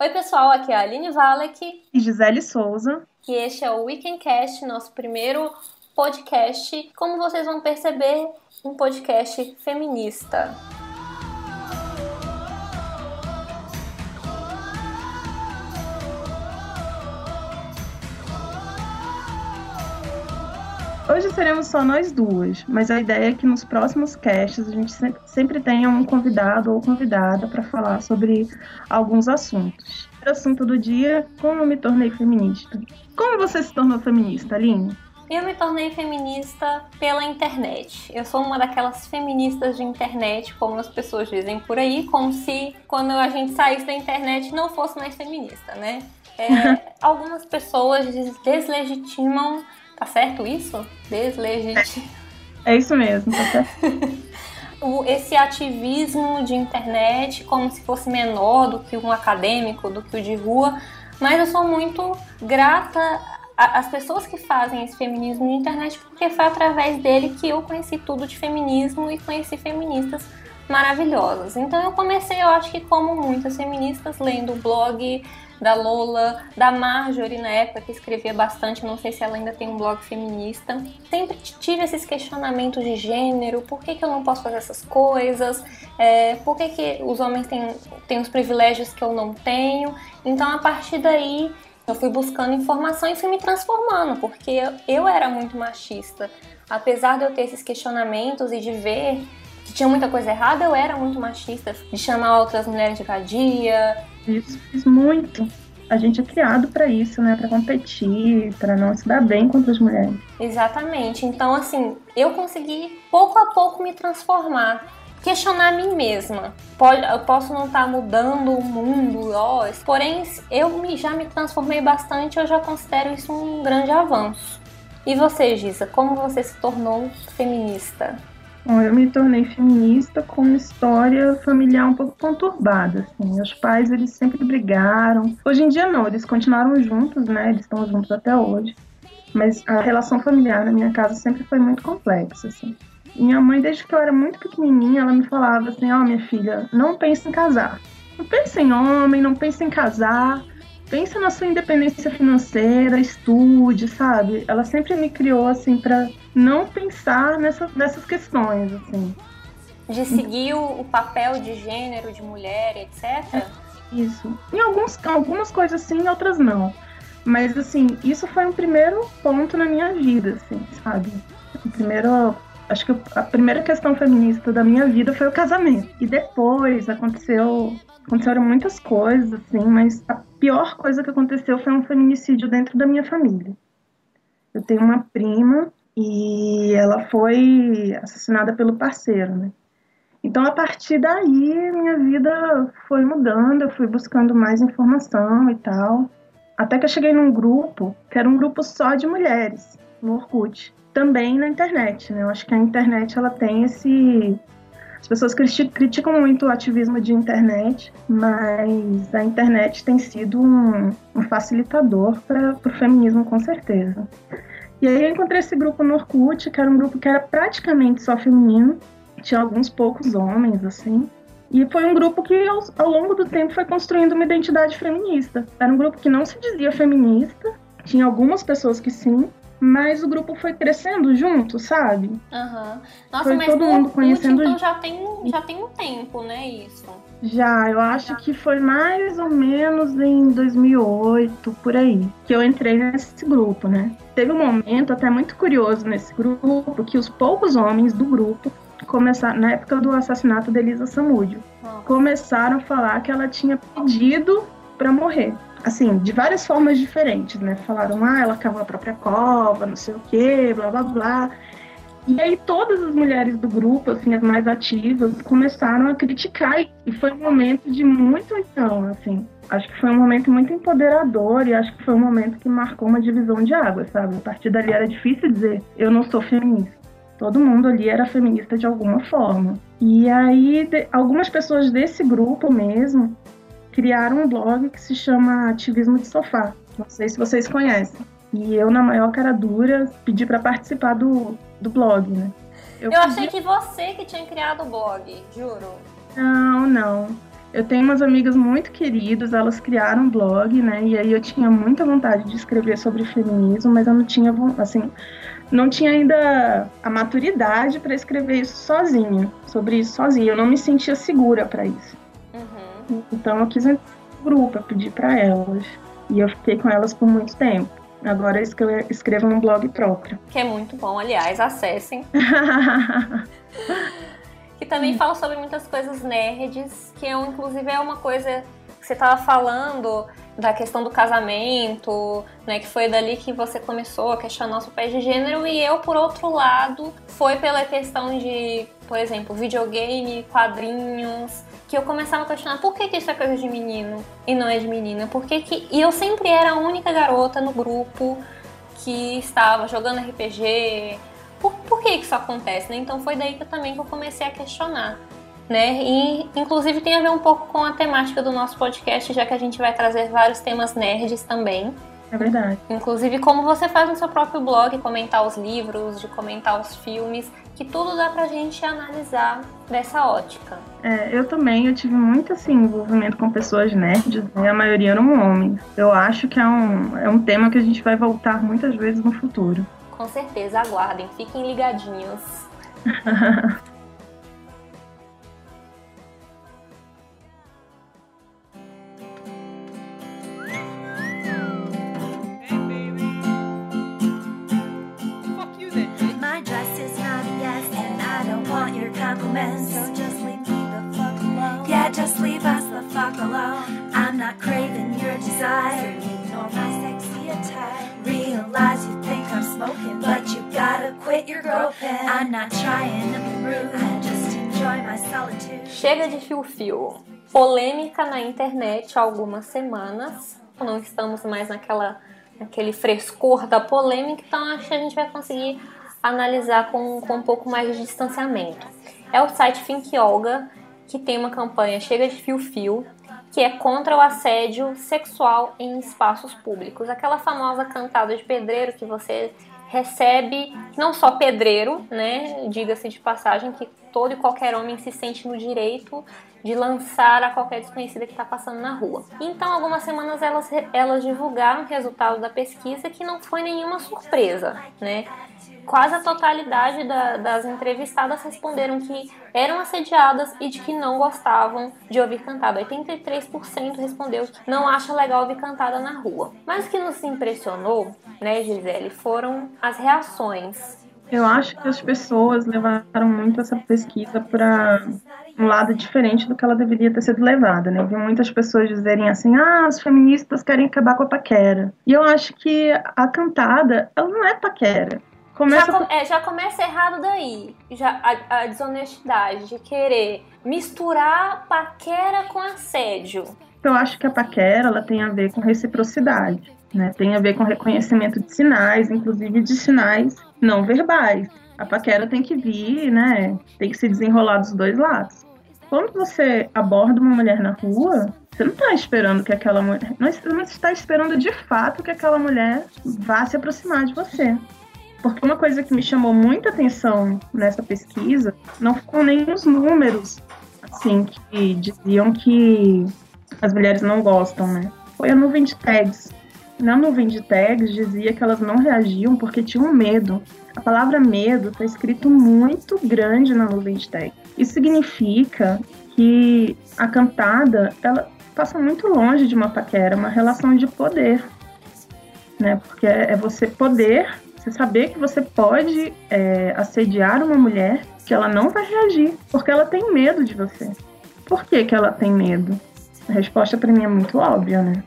Oi, pessoal, aqui é a Aline Valek E Gisele Souza. e este é o Weekendcast, nosso primeiro podcast. Como vocês vão perceber, um podcast feminista. Hoje seremos só nós duas, mas a ideia é que nos próximos casts a gente sempre tenha um convidado ou convidada para falar sobre alguns assuntos. O assunto do dia: como eu me tornei feminista. Como você se tornou feminista, Aline? Eu me tornei feminista pela internet. Eu sou uma daquelas feministas de internet, como as pessoas dizem por aí, como se quando a gente saísse da internet não fosse mais feminista, né? Algumas pessoas deslegitimam. Tá certo isso? Deslegitimam. É isso mesmo, tá certo? Esse ativismo de internet como se fosse menor do que um acadêmico, do que o de rua, mas eu sou muito grata às pessoas que fazem esse feminismo de internet, porque foi através dele que eu conheci tudo de feminismo e conheci feministas maravilhosas. Então eu comecei, eu acho que como muitas feministas, lendo o blog da Lola, da Marjorie na época, que escrevia bastante, não sei se ela ainda tem um blog feminista. Sempre tive esses questionamentos de gênero, por que eu não posso fazer essas coisas, por que os homens têm os privilégios que eu não tenho. Então a partir daí eu fui buscando informação e fui me transformando, porque eu era muito machista. Apesar de eu ter esses questionamentos e de ver que tinha muita coisa errada, eu era muito machista, de chamar outras mulheres de vadia. Isso fiz muito. A gente é criado para isso, né? Para competir, para não se dar bem contra as mulheres. Exatamente. Então, assim, eu consegui pouco a pouco me transformar. Questionar a mim mesma. Eu posso não estar mudando o mundo, porém já me transformei bastante, eu já considero isso um grande avanço. E você, Gisa, como você se tornou feminista? Bom, eu me tornei feminista com uma história familiar um pouco conturbada, assim. Meus pais, eles sempre brigaram. Hoje em dia não, eles continuaram juntos, né? Eles estão juntos até hoje. Mas a relação familiar na minha casa sempre foi muito complexa, assim. Minha mãe, desde que eu era muito pequenininha, ela me falava assim: minha filha, não pense em casar. Não pense em homem, não pense em casar. Pensa na sua independência financeira, estude, sabe? Ela sempre me criou, assim, para não pensar nessas questões, assim. De seguir o papel de gênero, de mulher, etc? Isso. Algumas coisas sim, outras não. Mas, assim, isso foi um primeiro ponto na minha vida, assim, sabe? Acho que a primeira questão feminista da minha vida foi o casamento. E depois aconteceram muitas coisas, assim, mas a pior coisa que aconteceu foi um feminicídio dentro da minha família. Eu tenho uma prima e ela foi assassinada pelo parceiro, né? Então, a partir daí, minha vida foi mudando, eu fui buscando mais informação e tal. Até que eu cheguei num grupo, que era um grupo só de mulheres, no Orkut. Também na internet, né? Eu acho que a internet, ela tem esse... As pessoas criticam muito o ativismo de internet, mas a internet tem sido um facilitador para o feminismo, com certeza. E aí eu encontrei esse grupo no Orkut, que era um grupo que era praticamente só feminino, tinha alguns poucos homens, assim. E foi um grupo que, ao longo do tempo, foi construindo uma identidade feminista. Era um grupo que não se dizia feminista, tinha algumas pessoas que sim, mas o grupo foi crescendo junto, sabe? Uhum. Nossa, Foi mas todo no mundo Orkut, conhecendo. então já tem um tempo, né, isso? Já, eu acho que foi mais ou menos em 2008, por aí, que eu entrei nesse grupo, né? Teve um momento até muito curioso nesse grupo, que os poucos homens do grupo começaram, na época do assassinato da Elisa Samúdio, começaram a falar que ela tinha pedido para morrer. Assim, de várias formas diferentes, né? Falaram, ela cavou a própria cova, não sei o quê, blá, blá, blá. E aí todas as mulheres do grupo, assim, as mais ativas, começaram a criticar. E foi um momento de muito, então, assim, acho que foi um momento muito empoderador e acho que foi um momento que marcou uma divisão de água, sabe? A partir dali era difícil dizer, eu não sou feminista. Todo mundo ali era feminista de alguma forma. E aí, algumas pessoas desse grupo mesmo criaram um blog que se chama Ativismo de Sofá. Não sei se vocês conhecem. E eu, na maior cara dura, pedi para participar do blog, né? Eu achei que você que tinha criado o blog, juro. Não, não. Eu tenho umas amigas muito queridas, elas criaram um blog, né? E aí eu tinha muita vontade de escrever sobre feminismo, mas eu não tinha, assim, não tinha ainda a maturidade para escrever isso sozinha, sobre isso sozinha. Eu não me sentia segura para isso. Então eu quis entrar no grupo, eu pedi para elas. E eu fiquei com elas por muito tempo. Agora eu escrevo num blog próprio. Que é muito bom, aliás, acessem. Que também fala sobre muitas coisas nerds, que inclusive é uma coisa que você estava falando da questão do casamento, né, que foi dali que você começou a questionar o seu papel de gênero, e eu, por outro lado, foi pela questão de, por exemplo, videogame, quadrinhos, que eu começava a questionar por que isso é coisa de menino e não é de menina, e eu sempre era a única garota no grupo que estava jogando RPG. Por que isso acontece, né? Então foi daí que eu comecei a questionar, né? E inclusive tem a ver um pouco com a temática do nosso podcast, já que a gente vai trazer vários temas nerds também. É verdade. Inclusive como você faz no seu próprio blog, comentar os livros, de comentar os filmes, que tudo dá pra gente analisar dessa ótica. Eu também, eu tive muito assim, envolvimento com pessoas nerds, né? A maioria eram homens. Eu acho que é um tema que a gente vai voltar muitas vezes no futuro. Com certeza, aguardem, fiquem ligadinhos. My dress is not a yes, and I don't want your compliments. So just leave me the fuck alone. Yeah, just leave us the fuck alone. I'm not craving your desire. Ignore my sexy attire. Realize you think I'm smoking, but you gotta quit your groping. I'm not trying to be rude, I just enjoy my solitude. Chega de fio-fio. Polêmica na internet há algumas semanas. Não estamos mais naquele frescor da polêmica, então acho que a gente vai conseguir analisar com um pouco mais de distanciamento. É o site Think Yoga, que tem uma campanha Chega de Fio-Fio, que é contra o assédio sexual em espaços públicos. Aquela famosa cantada de pedreiro que você recebe, não só pedreiro, né, diga-se de passagem, que todo e qualquer homem se sente no direito de lançar a qualquer desconhecida que está passando na rua. Então, algumas semanas elas divulgaram o resultado da pesquisa, que não foi nenhuma surpresa, né? Quase a totalidade das entrevistadas responderam que eram assediadas e de que não gostavam de ouvir cantada. 83% respondeu que não acha legal ouvir cantada na rua. Mas o que nos impressionou, né, Gisele, foram as reações. Eu acho que as pessoas levaram muito essa pesquisa para um lado diferente do que ela deveria ter sido levada, né? Eu vi muitas pessoas dizerem assim, as feministas querem acabar com a paquera. E eu acho que a cantada, ela não é paquera. Já começa errado daí. Já a desonestidade de querer misturar paquera com assédio. Eu acho que a paquera, ela tem a ver com reciprocidade, né? Tem a ver com reconhecimento de sinais, inclusive de sinais não verbais. A paquera tem que vir, né? Tem que se desenrolar dos dois lados. Quando você aborda uma mulher na rua, você não está esperando que aquela mulher... Não está esperando de fato que aquela mulher vá se aproximar de você. Porque uma coisa que me chamou muita atenção nessa pesquisa não foram nem os números, assim, que diziam que as mulheres não gostam, né? Foi a nuvem de tags. Na nuvem de tags dizia que elas não reagiam porque tinham medo. A palavra medo está escrito muito grande na nuvem de tags. Isso significa que a cantada, ela passa muito longe de uma paquera, uma relação de poder, né? Porque é você poder... Você saber que você pode assediar uma mulher, que ela não vai reagir, porque ela tem medo de você. Por que ela tem medo? A resposta para mim é muito óbvia, né?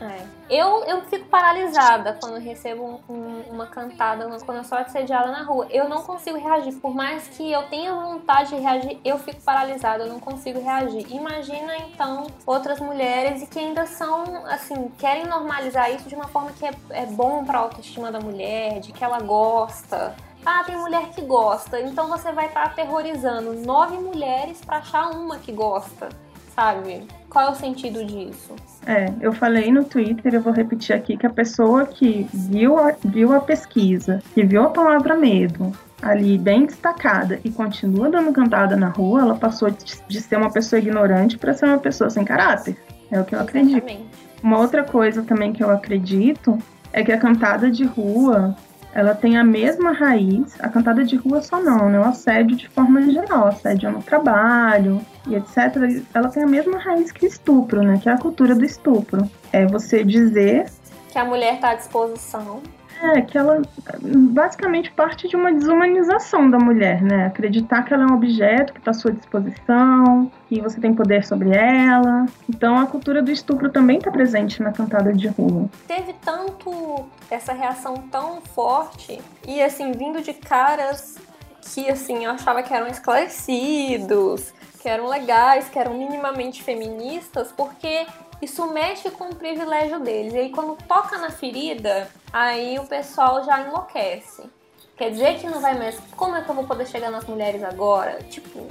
Eu fico paralisada quando recebo uma cantada, quando eu sou assediada na rua. Eu não consigo reagir. Por mais que eu tenha vontade de reagir, eu fico paralisada, eu não consigo reagir. Imagina, então, outras mulheres e que ainda são, assim, querem normalizar isso de uma forma que é bom pra autoestima da mulher, de que ela gosta. Tem mulher que gosta, então você vai estar aterrorizando 9 mulheres pra achar uma que gosta, sabe? Qual é o sentido disso? Eu falei no Twitter, eu vou repetir aqui, que a pessoa que viu a pesquisa, que viu a palavra medo, ali bem destacada e continua dando cantada na rua, ela passou de ser uma pessoa ignorante para ser uma pessoa sem caráter. É o que eu acredito. Exatamente. Uma outra coisa também que eu acredito é que a cantada de rua, ela tem a mesma raiz, a cantada de rua só não, né? O assédio de forma geral, assédio no trabalho e etc. Ela tem a mesma raiz que o estupro, né? Que é a cultura do estupro. É você dizer que a mulher está à disposição. Que ela basicamente parte de uma desumanização da mulher, né? Acreditar que ela é um objeto que está à sua disposição, que você tem poder sobre ela. Então a cultura do estupro também está presente na cantada de rua. Teve tanto essa reação tão forte e assim, vindo de caras que assim, eu achava que eram esclarecidos, que eram legais, que eram minimamente feministas, porque isso mexe com o privilégio deles. E aí quando toca na ferida, aí o pessoal já enlouquece. Quer dizer que não vai mais... Como é que eu vou poder chegar nas mulheres agora? Tipo...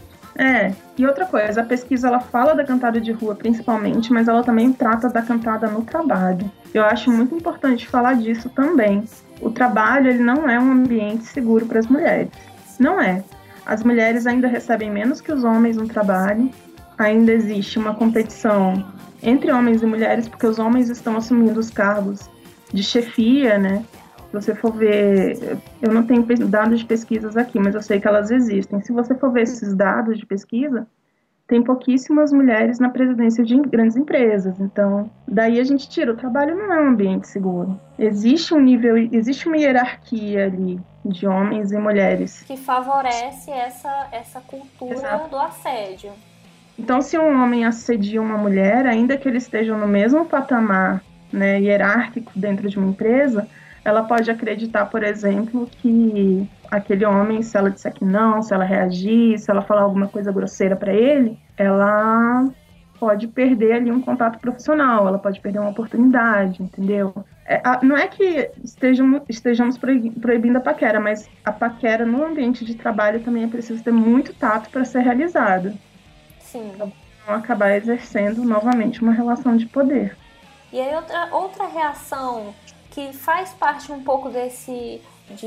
E outra coisa, a pesquisa ela fala da cantada de rua principalmente, mas ela também trata da cantada no trabalho. Eu acho muito importante falar disso também. O trabalho, ele não é um ambiente seguro para as mulheres. Não é. As mulheres ainda recebem menos que os homens no trabalho. Ainda existe uma competição entre homens e mulheres, porque os homens estão assumindo os cargos de chefia, né? Se você for ver, eu não tenho dados de pesquisas aqui, mas eu sei que elas existem. Se você for ver esses dados de pesquisa, tem pouquíssimas mulheres na presidência de grandes empresas. Então, daí a gente tira, o trabalho não é um ambiente seguro. Existe um nível, existe uma hierarquia ali de homens e mulheres. Que favorece essa cultura Exato. Do assédio. Então, se um homem assedia uma mulher, ainda que eles estejam no mesmo patamar, né, hierárquico dentro de uma empresa, ela pode acreditar, por exemplo, que aquele homem, se ela disser que não, se ela reagir, se ela falar alguma coisa grosseira para ele, ela pode perder ali um contato profissional, ela pode perder uma oportunidade, entendeu? Não é que estejamos proibindo a paquera, mas a paquera no ambiente de trabalho também é preciso ter muito tato para ser realizado. Sim. Então, não acabar exercendo novamente uma relação de poder. E aí outra reação que faz parte um pouco desse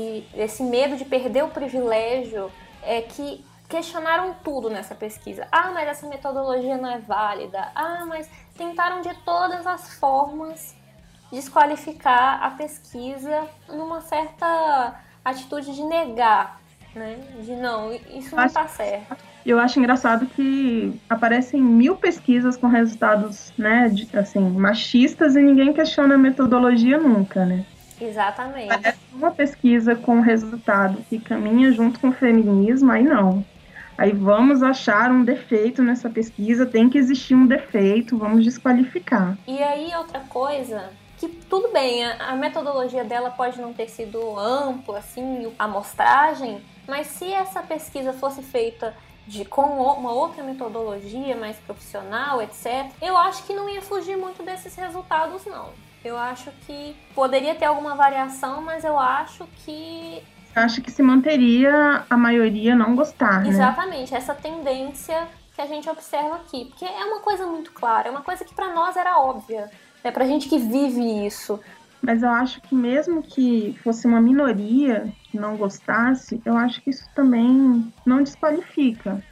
medo de perder o privilégio é que questionaram tudo nessa pesquisa. Mas essa metodologia não é válida. Mas tentaram de todas as formas desqualificar a pesquisa numa certa atitude de negar, né? De não, isso não está certo. Eu acho engraçado que aparecem 1000 pesquisas com resultados, né, assim, machistas e ninguém questiona a metodologia nunca, né? Exatamente. Parece uma pesquisa com resultado que caminha junto com o feminismo, aí não. Aí vamos achar um defeito nessa pesquisa, tem que existir um defeito, vamos desqualificar. E aí outra coisa, que tudo bem, a metodologia dela pode não ter sido ampla, assim, a amostragem, mas se essa pesquisa fosse feita com uma outra metodologia mais profissional, etc., eu acho que não ia fugir muito desses resultados, não. Eu acho que poderia ter alguma variação, mas eu acho que... Acho que se manteria a maioria não gostar, né? Exatamente, essa tendência que a gente observa aqui. Porque é uma coisa muito clara, é uma coisa que pra nós era óbvia. É pra gente que vive isso. Mas eu acho que mesmo que fosse uma minoria que não gostasse, eu acho que isso também não desqualifica,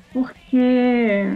porque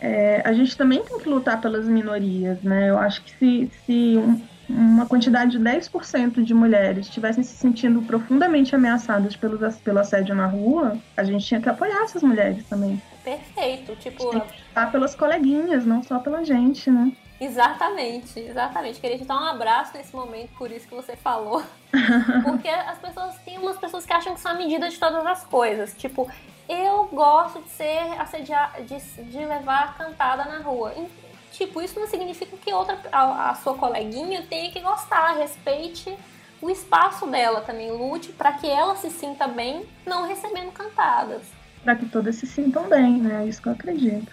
a gente também tem que lutar pelas minorias, né? Eu acho que se uma quantidade de 10% de mulheres estivessem se sentindo profundamente ameaçadas pelo assédio na rua, a gente tinha que apoiar essas mulheres também. Perfeito, tipo... Tem que lutar pelas coleguinhas, não só pela gente, né? Exatamente. Queria te dar um abraço nesse momento, por isso que você falou. Porque tem umas pessoas que acham que são a medida de todas as coisas. Tipo, eu gosto de ser assediada, de levar cantada na rua. E, tipo, isso não significa que a sua coleguinha tenha que gostar. Respeite o espaço dela também. Lute para que ela se sinta bem, não recebendo cantadas. Para que todas se sintam bem, né? É isso que eu acredito.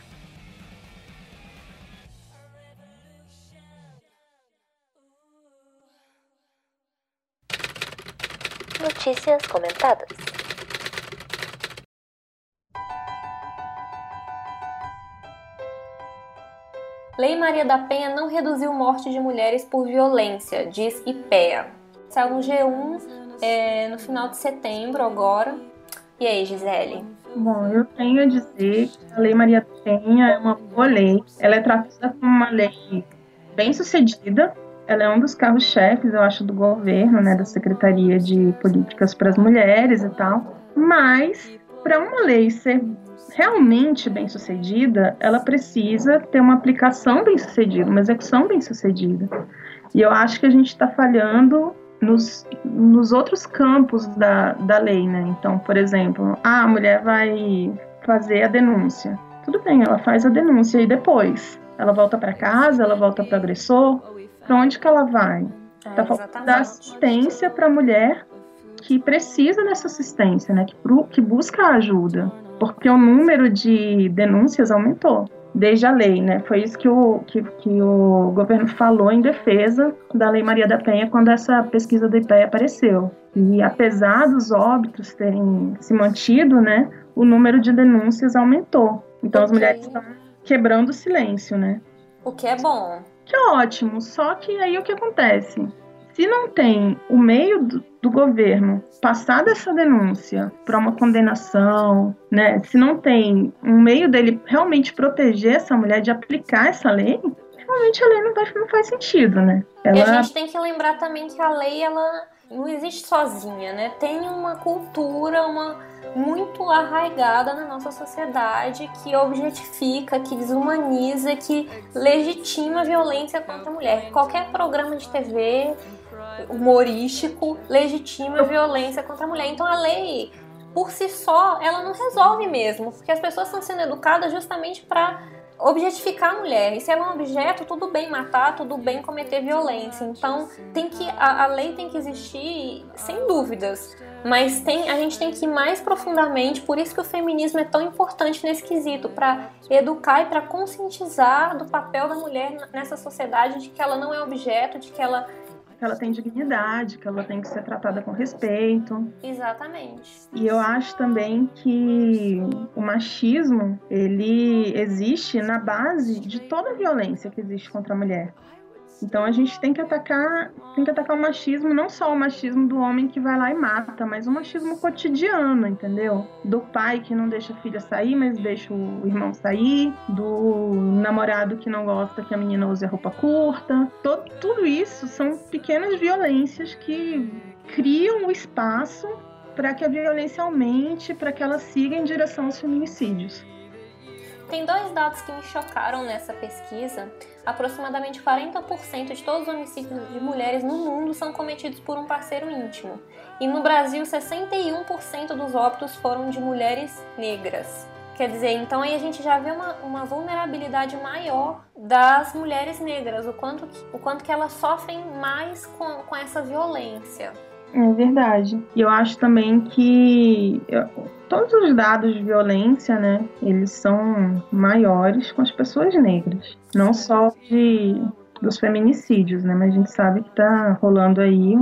Notícias comentadas. Lei Maria da Penha não reduziu morte de mulheres por violência, diz IPEA. Saiu no G1 no final de setembro agora. E aí, Gisele? Bom, eu tenho a dizer que a Lei Maria da Penha é uma boa lei. Ela é tratada como uma lei bem-sucedida. Ela é um dos carros-chefes, eu acho, do governo, né, da Secretaria de Políticas para as Mulheres e tal. Mas, para uma lei ser realmente bem-sucedida, ela precisa ter uma aplicação bem-sucedida, uma execução bem-sucedida. E eu acho que a gente está falhando nos outros campos da lei, né? Então, por exemplo, a mulher vai fazer a denúncia. Tudo bem, ela faz a denúncia e depois ela volta para casa, ela volta para o agressor. Para onde que ela vai? Está faltando dar assistência para a mulher que precisa dessa assistência, né? Que busca ajuda, porque o número de denúncias aumentou desde a lei, né? Foi isso que o governo falou em defesa da Lei Maria da Penha quando essa pesquisa do IPEA apareceu. E apesar dos óbitos terem se mantido, né, o número de denúncias aumentou. Então as mulheres estão quebrando o silêncio, né? O que é bom. Que é ótimo, só que aí o que acontece? Se não tem o meio do governo passar dessa denúncia para uma condenação, né? Se não tem um meio dele realmente proteger essa mulher, de aplicar essa lei, realmente a lei não faz sentido, né? E a gente tem que lembrar também que a lei, ela não existe sozinha, né? Tem uma cultura, muito arraigada na nossa sociedade que objetifica, que desumaniza, que legitima a violência contra a mulher. Qualquer programa de TV humorístico legitima a violência contra a mulher. Então a lei, por si só, ela não resolve mesmo, porque as pessoas estão sendo educadas justamente para objetificar a mulher. E se ela é um objeto, tudo bem matar, tudo bem cometer violência. Então a lei tem que existir sem dúvidas, mas a gente tem que ir mais profundamente. Por isso que o feminismo é tão importante nesse quesito, para educar e para conscientizar do papel da mulher nessa sociedade, de que ela não é objeto, de que ela tem dignidade, que ela tem que ser tratada com respeito. Exatamente. E eu acho também que o machismo, ele existe na base de toda a violência que existe contra a mulher. Então a gente tem que atacar o machismo, não só o machismo do homem que vai lá e mata, mas o machismo cotidiano, entendeu? Do pai que não deixa a filha sair, mas deixa o irmão sair, do namorado que não gosta que a menina use a roupa curta. Tudo isso são pequenas violências que criam o espaço para que a violência aumente, para que ela siga em direção aos feminicídios. Tem 2 dados que me chocaram nessa pesquisa. Aproximadamente 40% de todos os homicídios de mulheres no mundo são cometidos por um parceiro íntimo. E no Brasil, 61% dos óbitos foram de mulheres negras. Quer dizer, então aí a gente já vê uma vulnerabilidade maior das mulheres negras, o quanto que elas sofrem mais com essa violência. É verdade. E eu acho também que todos os dados de violência, né, eles são maiores com as pessoas negras. Não só dos feminicídios, né, mas a gente sabe que está rolando aí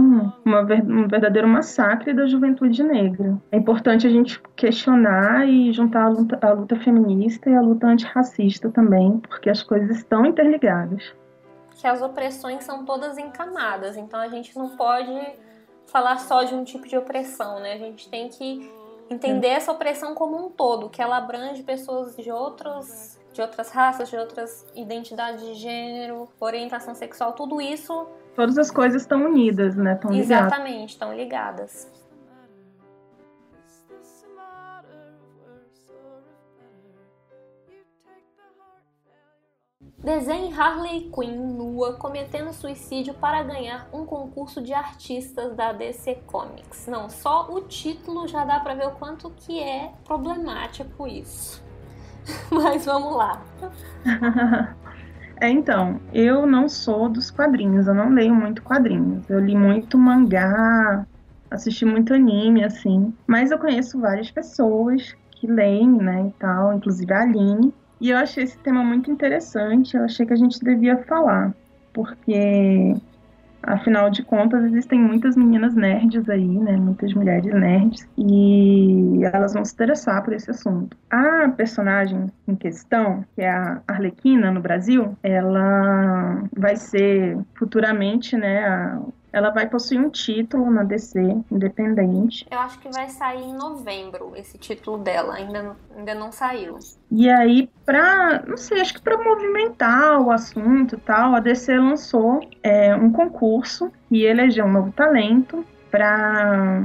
um verdadeiro massacre da juventude negra. É importante a gente questionar e juntar a luta feminista e a luta antirracista também, porque as coisas estão interligadas. Que as opressões são todas em camadas, então a gente não pode falar só de um tipo de opressão, né? A gente tem que entender essa opressão como um todo, que ela abrange pessoas de outras raças, de outras identidades de gênero, orientação sexual, tudo isso. Todas as coisas estão unidas, né? Estão ligadas. Exatamente, estão ligadas. Desenhe Harley Quinn nua cometendo suicídio para ganhar um concurso de artistas da DC Comics. Não, só o título já dá pra ver o quanto que é problemático isso. Mas vamos lá. Então, eu não sou dos quadrinhos, eu não leio muito quadrinhos. Eu li muito mangá, assisti muito anime, assim. Mas eu conheço várias pessoas que leem, né, e tal, inclusive a Aline. E eu achei esse tema muito interessante, eu achei que a gente devia falar, porque, afinal de contas, existem muitas meninas nerds aí, né, muitas mulheres nerds, e elas vão se interessar por esse assunto. A personagem em questão, que é a Arlequina no Brasil, ela vai ser futuramente, né, ela vai possuir um título na DC, independente. Eu acho que vai sair em novembro esse título dela, ainda não saiu. E aí, não sei, acho que para movimentar o assunto e tal, a DC lançou um concurso e elegeu um novo talento para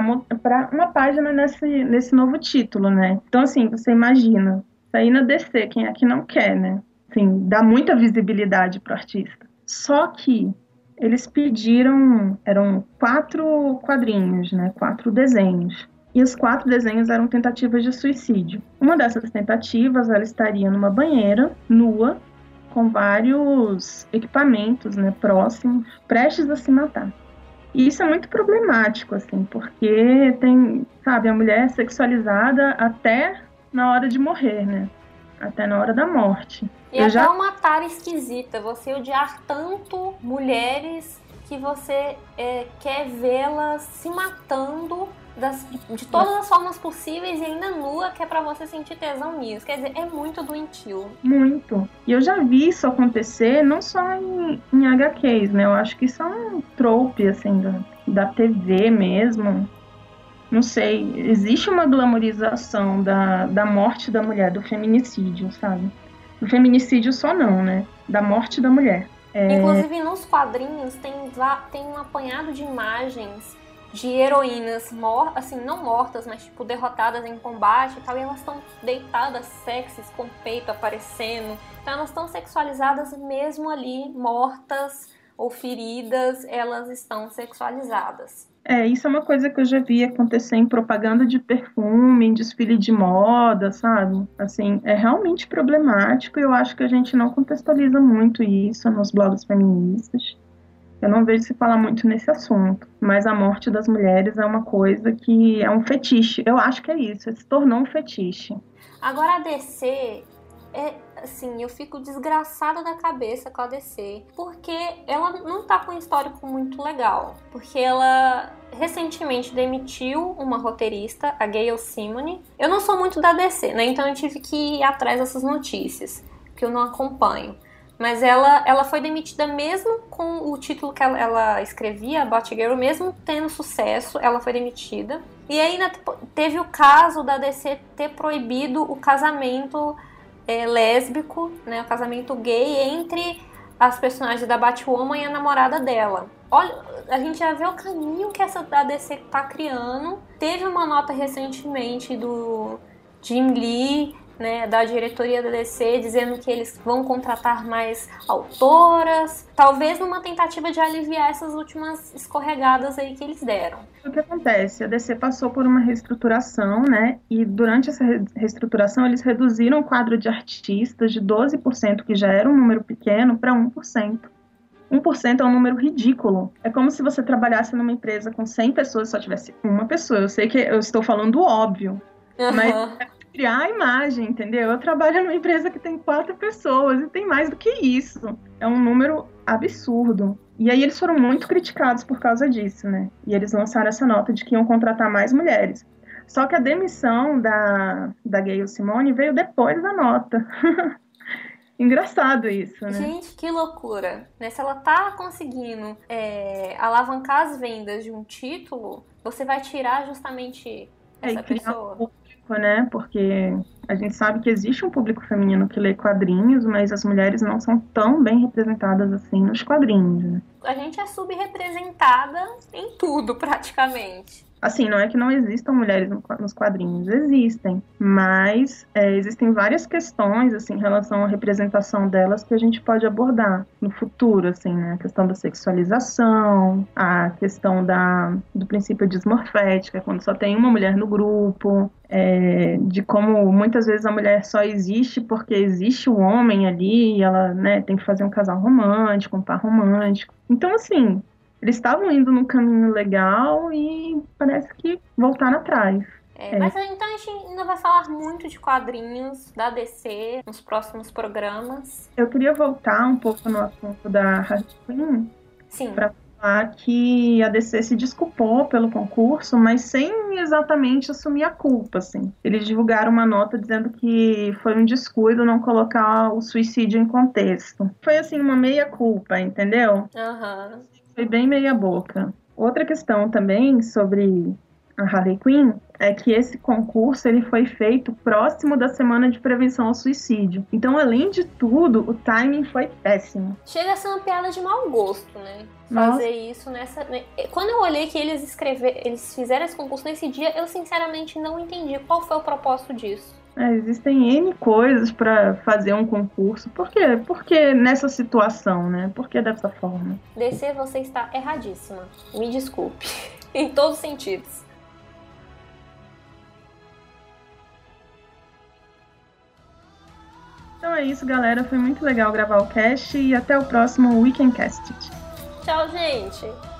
uma página nesse novo título, né? Então, assim, você imagina, sair na DC, quem é que não quer, né? Assim, dá muita visibilidade pro artista. Só que eles pediram, eram 4 quadrinhos, né? 4 desenhos. E os 4 desenhos eram tentativas de suicídio. Uma dessas tentativas, ela estaria numa banheira, nua, com vários equipamentos, né, próximos, prestes a se matar. E isso é muito problemático, assim, porque tem, sabe, a mulher é sexualizada até na hora de morrer, né? Até na hora da morte. E até uma tara esquisita, você odiar tanto mulheres que você quer vê-las se matando de todas as formas possíveis e ainda nua, que é pra você sentir tesão nisso. Quer dizer, é muito doentio. Muito. E eu já vi isso acontecer não só em HQs, né? Eu acho que isso é um trope, assim, da TV mesmo. Não sei, existe uma glamorização da morte da mulher, do feminicídio, sabe? Do feminicídio só não, né? Da morte da mulher. Inclusive, nos quadrinhos tem um apanhado de imagens de heroínas assim, não mortas, mas tipo derrotadas em combate e tal, e elas estão deitadas, sexys, com o peito aparecendo. Então elas estão sexualizadas mesmo ali, mortas ou feridas, elas estão sexualizadas. Isso é uma coisa que eu já vi acontecer em propaganda de perfume, em desfile de moda, sabe? Assim, é realmente problemático e eu acho que a gente não contextualiza muito isso nos blogs feministas. Eu não vejo se falar muito nesse assunto, mas a morte das mulheres é uma coisa que é um fetiche. Eu acho que é isso, se tornou um fetiche. Agora a DC, assim, eu fico desgraçada da cabeça com a DC, porque ela não tá com um histórico muito legal. Porque ela recentemente demitiu uma roteirista, a Gayle Simone. Eu não sou muito da DC, né? Então eu tive que ir atrás dessas notícias, que eu não acompanho. Mas ela foi demitida mesmo com o título que ela escrevia, Batgirl, mesmo tendo sucesso, ela foi demitida. E ainda teve o caso da DC ter proibido o casamento lésbico, né, o casamento gay entre as personagens da Batwoman e a namorada dela. Olha, a gente já vê o caminho que essa da DC tá criando. Teve uma nota recentemente do Jim Lee, né, da diretoria da DC, dizendo que eles vão contratar mais autoras, talvez numa tentativa de aliviar essas últimas escorregadas aí que eles deram. O que acontece? A DC passou por uma reestruturação, né, e durante essa reestruturação eles reduziram o quadro de artistas de 12%, que já era um número pequeno, para 1%. 1% é um número ridículo. É como se você trabalhasse numa empresa com 100 pessoas e só tivesse uma pessoa. Eu sei que eu estou falando óbvio, mas criar a imagem, entendeu? Eu trabalho numa empresa que tem 4 pessoas e tem mais do que isso. É um número absurdo. E aí eles foram muito criticados por causa disso, né? E eles lançaram essa nota de que iam contratar mais mulheres. Só que a demissão da Gayle Simone veio depois da nota. Engraçado isso, né? Gente, que loucura. Né? Se ela tá conseguindo alavancar as vendas de um título, você vai tirar justamente essa pessoa. Né? Porque a gente sabe que existe um público feminino que lê quadrinhos, mas as mulheres não são tão bem representadas assim nos quadrinhos, né? A gente é subrepresentada em tudo, praticamente. Assim, não é que não existam mulheres nos quadrinhos, existem, mas existem várias questões, assim, em relação à representação delas que a gente pode abordar no futuro, assim, né? A questão da sexualização, a questão do princípio dismorfético, quando só tem uma mulher no grupo, de como muitas vezes a mulher só existe porque existe o homem ali, e ela, né, tem que fazer um casal romântico, um par romântico. Então, assim, eles estavam indo num caminho legal e parece que voltaram atrás. Mas então a gente ainda vai falar muito de quadrinhos da DC nos próximos programas. Eu queria voltar um pouco no assunto da Harley Quinn. Sim. Para lá que a DC se desculpou pelo concurso, mas sem exatamente assumir a culpa, assim. Eles divulgaram uma nota dizendo que foi um descuido não colocar o suicídio em contexto. Foi, assim, uma meia-culpa, entendeu? Aham. Foi bem meia-boca. Outra questão também sobre a Harley Quinn é que esse concurso ele foi feito próximo da Semana de Prevenção ao Suicídio. Então, além de tudo, o timing foi péssimo. Chega a ser uma piada de mau gosto, né? Nossa. Fazer isso nessa... Quando eu olhei que eles fizeram esse concurso nesse dia, eu sinceramente não entendi qual foi o propósito disso. Existem N coisas para fazer um concurso. Por quê? Por que nessa situação, né? Por que dessa forma? DC, você está erradíssima. Me desculpe. Em todos os sentidos. Então é isso, galera. Foi muito legal gravar o cast e até o próximo Weekendcast. Tchau, gente!